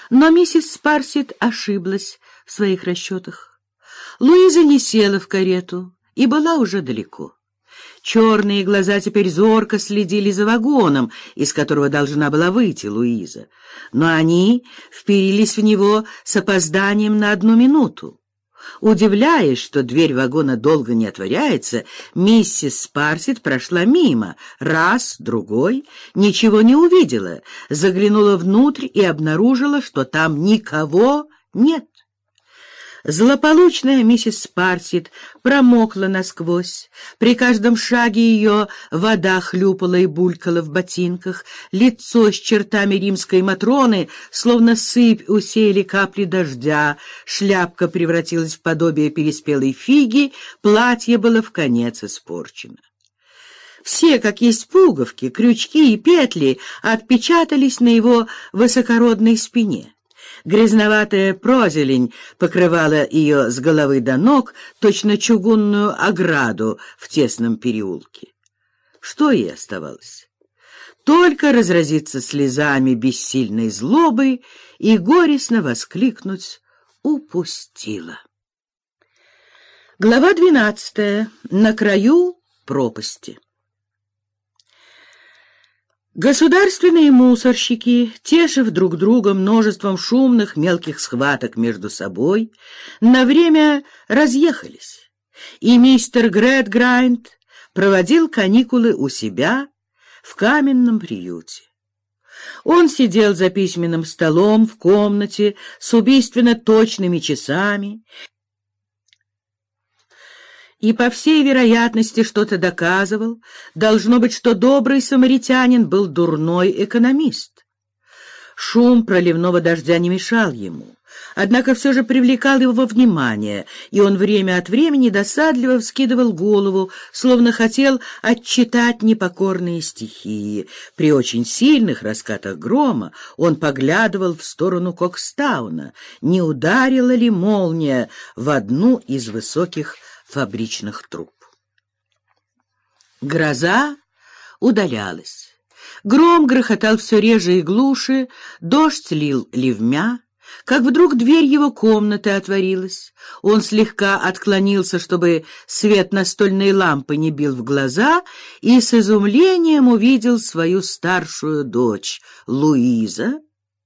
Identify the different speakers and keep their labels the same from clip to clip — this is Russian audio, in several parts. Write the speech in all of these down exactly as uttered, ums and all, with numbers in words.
Speaker 1: Но миссис Спарсит ошиблась в своих расчетах. Луиза не села в карету и была уже далеко. Черные глаза теперь зорко следили за вагоном, из которого должна была выйти Луиза, но они вперились в него с опозданием на одну минуту. Удивляясь, что дверь вагона долго не отворяется, миссис Спарсит прошла мимо, раз, другой, ничего не увидела, заглянула внутрь и обнаружила, что там никого нет. Злополучная миссис Спарсит промокла насквозь. При каждом шаге ее вода хлюпала и булькала в ботинках. Лицо с чертами римской Матроны, словно сыпь, усеяли капли дождя. Шляпка превратилась в подобие переспелой фиги, платье было вконец испорчено. Все, как есть пуговки, крючки и петли, отпечатались на его высокородной спине. Грязноватая прозелень покрывала ее с головы до ног, точно чугунную ограду в тесном переулке. Что ей оставалось? Только разразиться слезами бессильной злобы и горестно воскликнуть «Упустила». Глава двенадцатая. На краю пропасти. Государственные мусорщики, тешив друг друга множеством шумных мелких схваток между собой, на время разъехались, и мистер Грэдграйнд проводил каникулы у себя в каменном приюте. Он сидел за письменным столом в комнате с убийственно точными часами и, по всей вероятности, что-то доказывал. Должно быть, что добрый самаритянин был дурной экономист. Шум проливного дождя не мешал ему, однако все же привлекал его внимание, и он время от времени досадливо вскидывал голову, словно хотел отчитать непокорные стихии. При очень сильных раскатах грома он поглядывал в сторону Кокстауна, не ударила ли молния в одну из высоких фабричных труб. Гроза удалялась. Гром грохотал все реже и глуше, дождь лил ливмя, как вдруг дверь его комнаты отворилась. Он слегка отклонился, чтобы свет настольной лампы не бил в глаза, и с изумлением увидел свою старшую дочь, Луиза.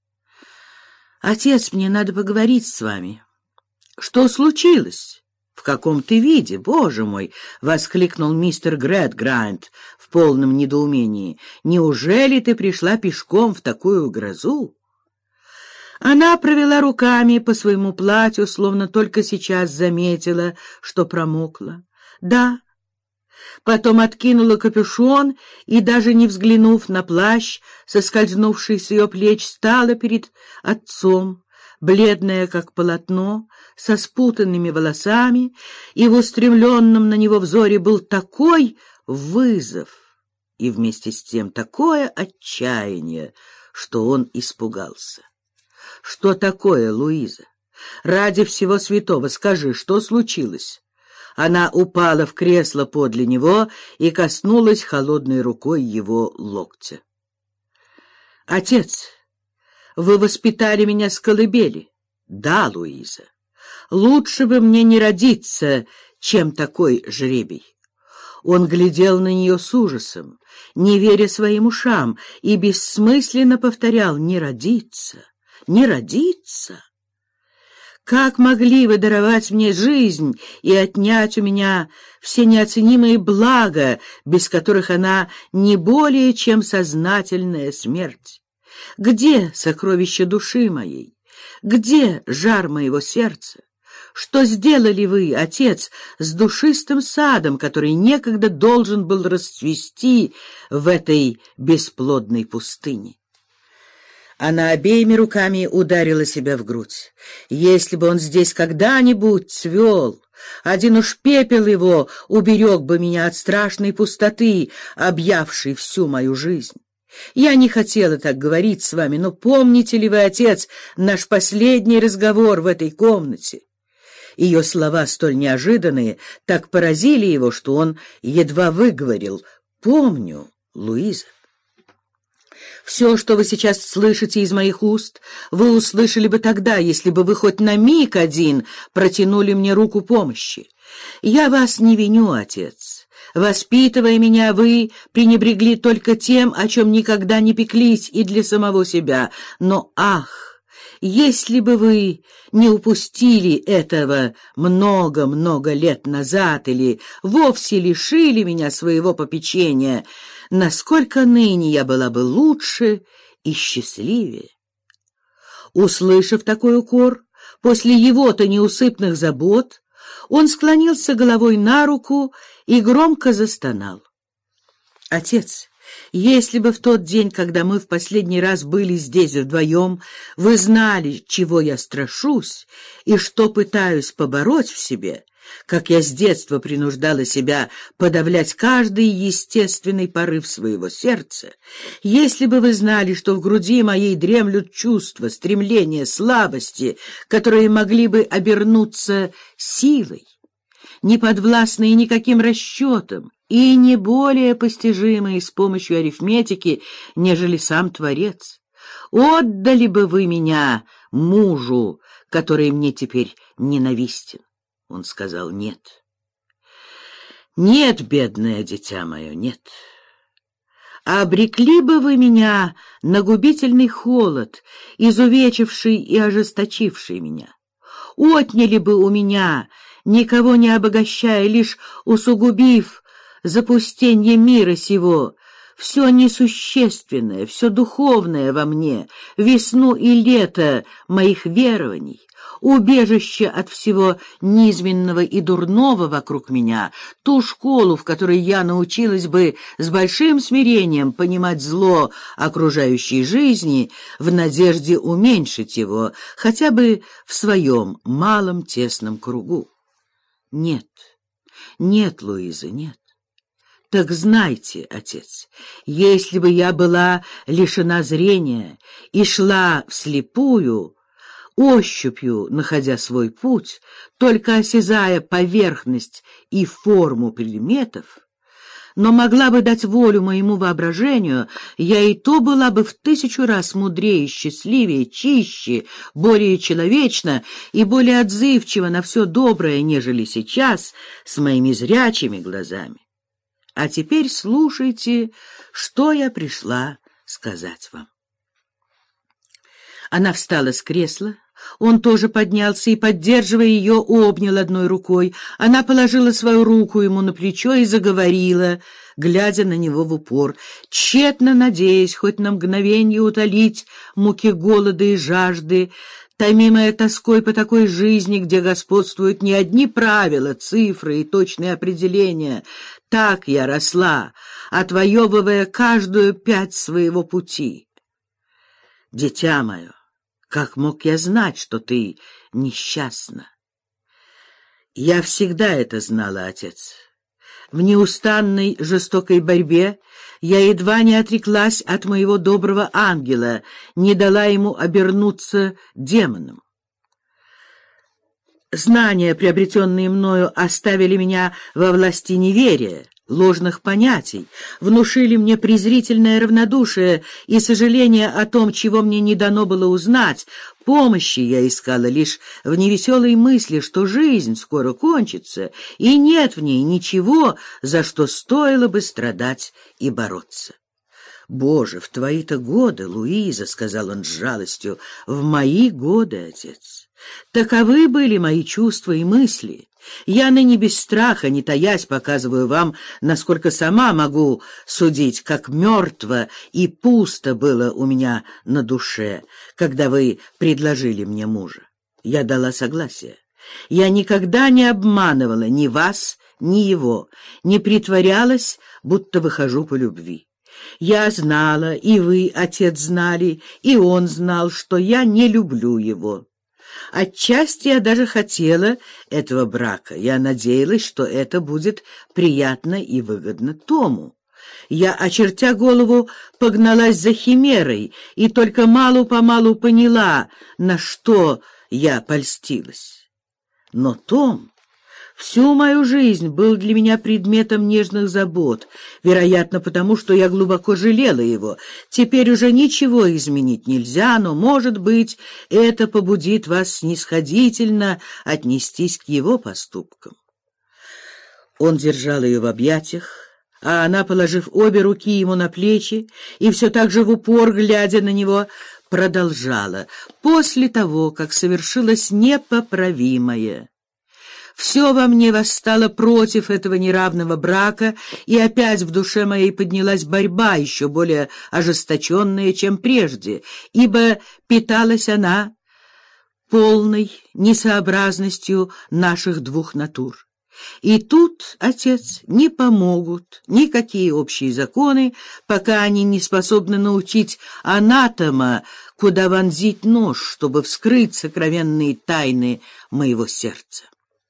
Speaker 1: «Отец, мне надо поговорить с вами». «Что случилось? В каком ты виде, боже мой!» — воскликнул мистер Грэдграйнд в полном недоумении. «Неужели ты пришла пешком в такую грозу?» Она провела руками по своему платью, словно только сейчас заметила, что промокла. «Да». Потом откинула капюшон и, даже не взглянув на плащ, соскользнувший с ее плеч, стала перед отцом, бледная, как полотно, со спутанными волосами, и в устремленном на него взоре был такой вызов и вместе с тем такое отчаяние, что он испугался. «Что такое, Луиза? Ради всего святого скажи, что случилось?» Она упала в кресло подле него и коснулась холодной рукой его локтя. «Отец, вы воспитали меня с колыбели». «Да, Луиза. Лучше бы мне не родиться, чем такой жребий». Он глядел на нее с ужасом, не веря своим ушам, и бессмысленно повторял: «Не родиться, не родиться». Как могли вы даровать мне жизнь и отнять у меня все неоценимые блага, без которых она не более чем сознательная смерть? Где сокровище души моей? Где жар моего сердца? Что сделали вы, отец, с душистым садом, который некогда должен был расцвести в этой бесплодной пустыне?» Она обеими руками ударила себя в грудь. «Если бы он здесь когда-нибудь цвел, один уж пепел его уберег бы меня от страшной пустоты, объявшей всю мою жизнь. Я не хотела так говорить с вами, но помните ли вы, отец, наш последний разговор в этой комнате?» Ее слова, столь неожиданные, так поразили его, что он едва выговорил: «Помню, Луиза». Все, что вы сейчас слышите из моих уст, вы услышали бы тогда, если бы вы хоть на миг один протянули мне руку помощи. Я вас не виню, отец. Воспитывая меня, вы пренебрегли только тем, о чем никогда не пеклись и для самого себя. Но, ах, если бы вы не упустили этого много-много лет назад или вовсе лишили меня своего попечения, насколько ныне я была бы лучше и счастливее. Услышав такой укор, после его-то неусыпных забот, он склонился головой на руку и громко застонал. «Отец, если бы в тот день, когда мы в последний раз были здесь вдвоем, вы знали, чего я страшусь и что пытаюсь побороть в себе, как я с детства принуждала себя подавлять каждый естественный порыв своего сердца, если бы вы знали, что в груди моей дремлют чувства, стремления, слабости, которые могли бы обернуться силой, не подвластные никаким расчетам и не более постижимые с помощью арифметики, нежели сам Творец, отдали бы вы меня мужу, который мне теперь ненавистен?» Он сказал: «Нет, нет, бедное дитя мое, нет. А обрекли бы вы меня на губительный холод, изувечивший и ожесточивший меня. Отняли бы у меня, никого не обогащая, лишь усугубив запустенье мира сего, все несущественное, все духовное во мне, весну и лето моих верований, убежище от всего низменного и дурного вокруг меня, ту школу, в которой я научилась бы с большим смирением понимать зло окружающей жизни в надежде уменьшить его хотя бы в своем малом тесном кругу. Нет, нет, Луиза, нет. Так знайте, отец, если бы я была лишена зрения и шла вслепую, ощупью находя свой путь, только осязая поверхность и форму предметов, но могла бы дать волю моему воображению, я и то была бы в тысячу раз мудрее, счастливее, чище, более человечна и более отзывчива на все доброе, нежели сейчас с моими зрячими глазами. А теперь слушайте, что я пришла сказать вам». Она встала с кресла. Он тоже поднялся и, поддерживая ее, обнял одной рукой. Она положила свою руку ему на плечо и заговорила, глядя на него в упор, тщетно надеясь хоть на мгновение утолить муки голода и жажды, томимая тоской по такой жизни, где господствуют не одни правила, цифры и точные определения. Так я росла, отвоевывая каждую пять своего пути. Дитя мое, как мог я знать, что ты несчастна? Я всегда это знала, отец. В неустанной жестокой борьбе я едва не отреклась от моего доброго ангела, не дала ему обернуться демоном. Знания, приобретенные мною, оставили меня во власти неверия, ложных понятий, внушили мне презрительное равнодушие и сожаление о том, чего мне не дано было узнать. Помощи я искала лишь в невеселой мысли, что жизнь скоро кончится, и нет в ней ничего, за что стоило бы страдать и бороться. «Боже, в твои-то годы, Луиза, — сказал он с жалостью, — в мои годы, отец, таковы были мои чувства и мысли. Я ныне без страха, не таясь, показываю вам, насколько сама могу судить, как мертво и пусто было у меня на душе, когда вы предложили мне мужа. Я дала согласие. Я никогда не обманывала ни вас, ни его, не притворялась, будто выхожу по любви. Я знала, и вы, отец, знали, и он знал, что я не люблю его. Отчасти я даже хотела этого брака. Я надеялась, что это будет приятно и выгодно Тому. Я, очертя голову, погналась за химерой и только малу-помалу поняла, на что я польстилась. Но Том Всю мою жизнь был для меня предметом нежных забот, вероятно, потому что я глубоко жалела его. Теперь уже ничего изменить нельзя, но, может быть, это побудит вас снисходительно отнестись к его поступкам». Он держал ее в объятиях, а она, положив обе руки ему на плечи и все так же в упор, глядя на него, продолжала: «После того, как совершилось непоправимое, все во мне восстало против этого неравного брака, и опять в душе моей поднялась борьба, еще более ожесточенная, чем прежде, ибо питалась она полной несообразностью наших двух натур. И тут, отец, не помогут никакие общие законы, пока они не способны научить анатома, куда вонзить нож, чтобы вскрыть сокровенные тайны моего сердца».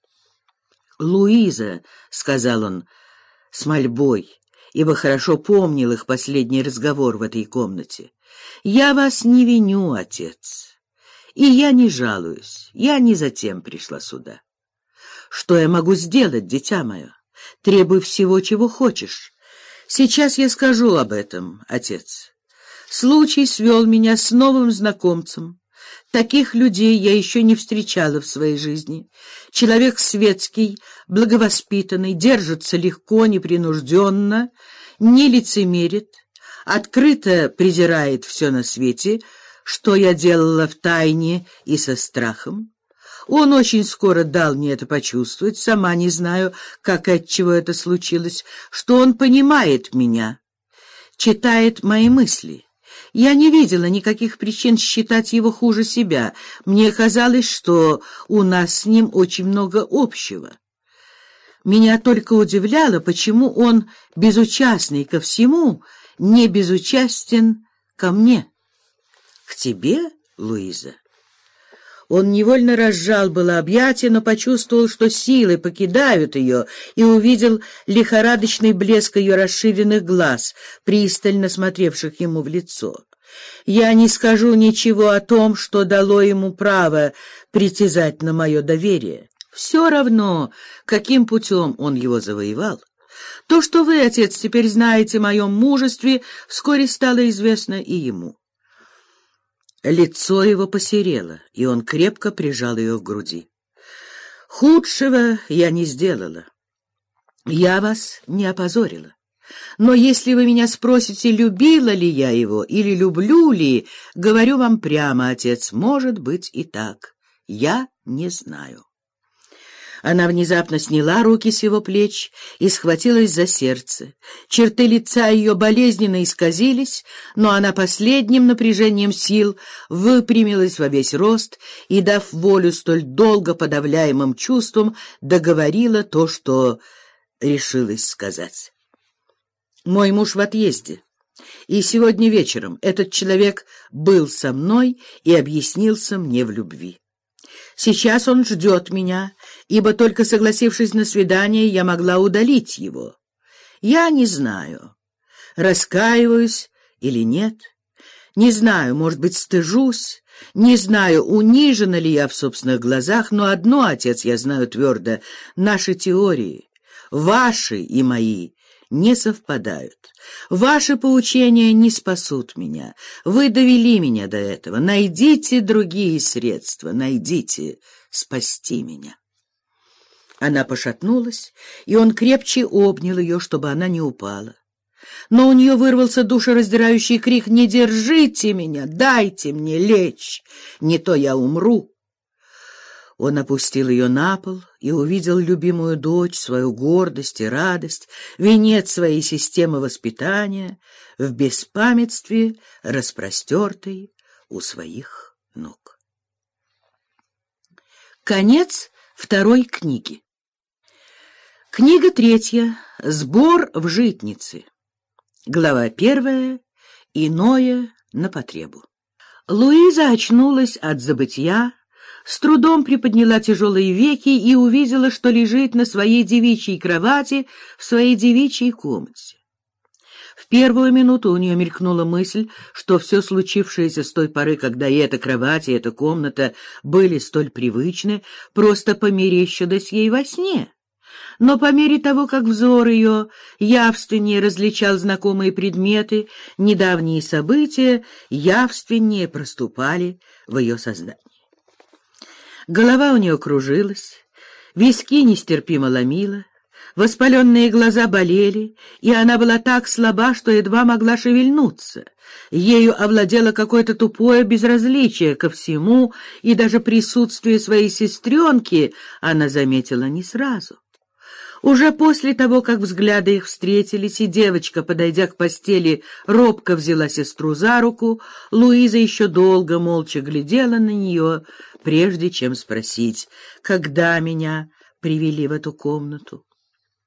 Speaker 1: «Луиза», — сказал он с мольбой, ибо хорошо помнил их последний разговор в этой комнате, — «я вас не виню, отец, и я не жалуюсь, я не затем пришла сюда. Что я могу сделать, дитя мое? Требуй всего, чего хочешь. Сейчас я скажу об этом, отец. Случай свел меня с новым знакомцем. Таких людей я еще не встречала в своей жизни. Человек светский, благовоспитанный, держится легко, непринужденно, не лицемерит, открыто презирает все на свете, что я делала втайне и со страхом. Он очень скоро дал мне это почувствовать, сама не знаю, как и отчего это случилось, что он понимает меня, читает мои мысли. Я не видела никаких причин считать его хуже себя. Мне казалось, что у нас с ним очень много общего. Меня только удивляло, почему он, безучастный ко всему, не безучастен ко мне. К тебе, Луиза?» Он невольно разжал было объятия, но почувствовал, что силы покидают ее, и увидел лихорадочный блеск ее расширенных глаз, пристально смотревших ему в лицо. «Я не скажу ничего о том, что дало ему право притязать на мое доверие. Все равно, каким путем он его завоевал. То, что вы, отец, теперь знаете о моем мужестве, вскоре стало известно и ему». Лицо его посерело, и он крепко прижал ее к груди. «Худшего я не сделала. Я вас не опозорила. Но если вы меня спросите, любила ли я его или люблю ли, говорю вам прямо, отец, может быть и так. Я не знаю». Она внезапно сняла руки с его плеч и схватилась за сердце. Черты лица ее болезненно исказились, но она последним напряжением сил выпрямилась во весь рост и, дав волю столь долго подавляемым чувствам, договорила то, что решилась сказать. «Мой муж в отъезде, и сегодня вечером этот человек был со мной и объяснился мне в любви. Сейчас он ждет меня, ибо только согласившись на свидание, я могла удалить его. Я не знаю, раскаиваюсь или нет, не знаю, может быть, стыжусь, не знаю, унижена ли я в собственных глазах, но одно, отец, я знаю твердо: наши теории, ваши и мои, не совпадают. Ваши поучения не спасут меня. Вы довели меня до этого. Найдите другие средства, найдите спасти меня». Она пошатнулась, и он крепче обнял ее, чтобы она не упала. Но у нее вырвался душераздирающий крик: «Не держите меня! Дайте мне лечь! Не то я умру!» Он опустил ее на пол и увидел любимую дочь, свою гордость и радость, венец своей системы воспитания, в беспамятстве распростертой у своих ног. Конец второй книги. Книга третья. Сбор в житницы. Глава первая. Иное на потребу. Луиза очнулась от забытья, с трудом приподняла тяжелые веки и увидела, что лежит на своей девичьей кровати в своей девичьей комнате. В первую минуту у нее мелькнула мысль, что все случившееся с той поры, когда и эта кровать, и эта комната были столь привычны, просто померещилось ей во сне. Но по мере того, как взор ее явственнее различал знакомые предметы, недавние события явственнее проступали в ее сознании. Голова у нее кружилась, виски нестерпимо ломило, воспаленные глаза болели, и она была так слаба, что едва могла шевельнуться. Ею овладело какое-то тупое безразличие ко всему, и даже присутствие своей сестренки она заметила не сразу. Уже после того, как взгляды их встретились, и девочка, подойдя к постели, робко взяла сестру за руку, Луиза еще долго молча глядела на нее, прежде чем спросить, когда меня привели в эту комнату.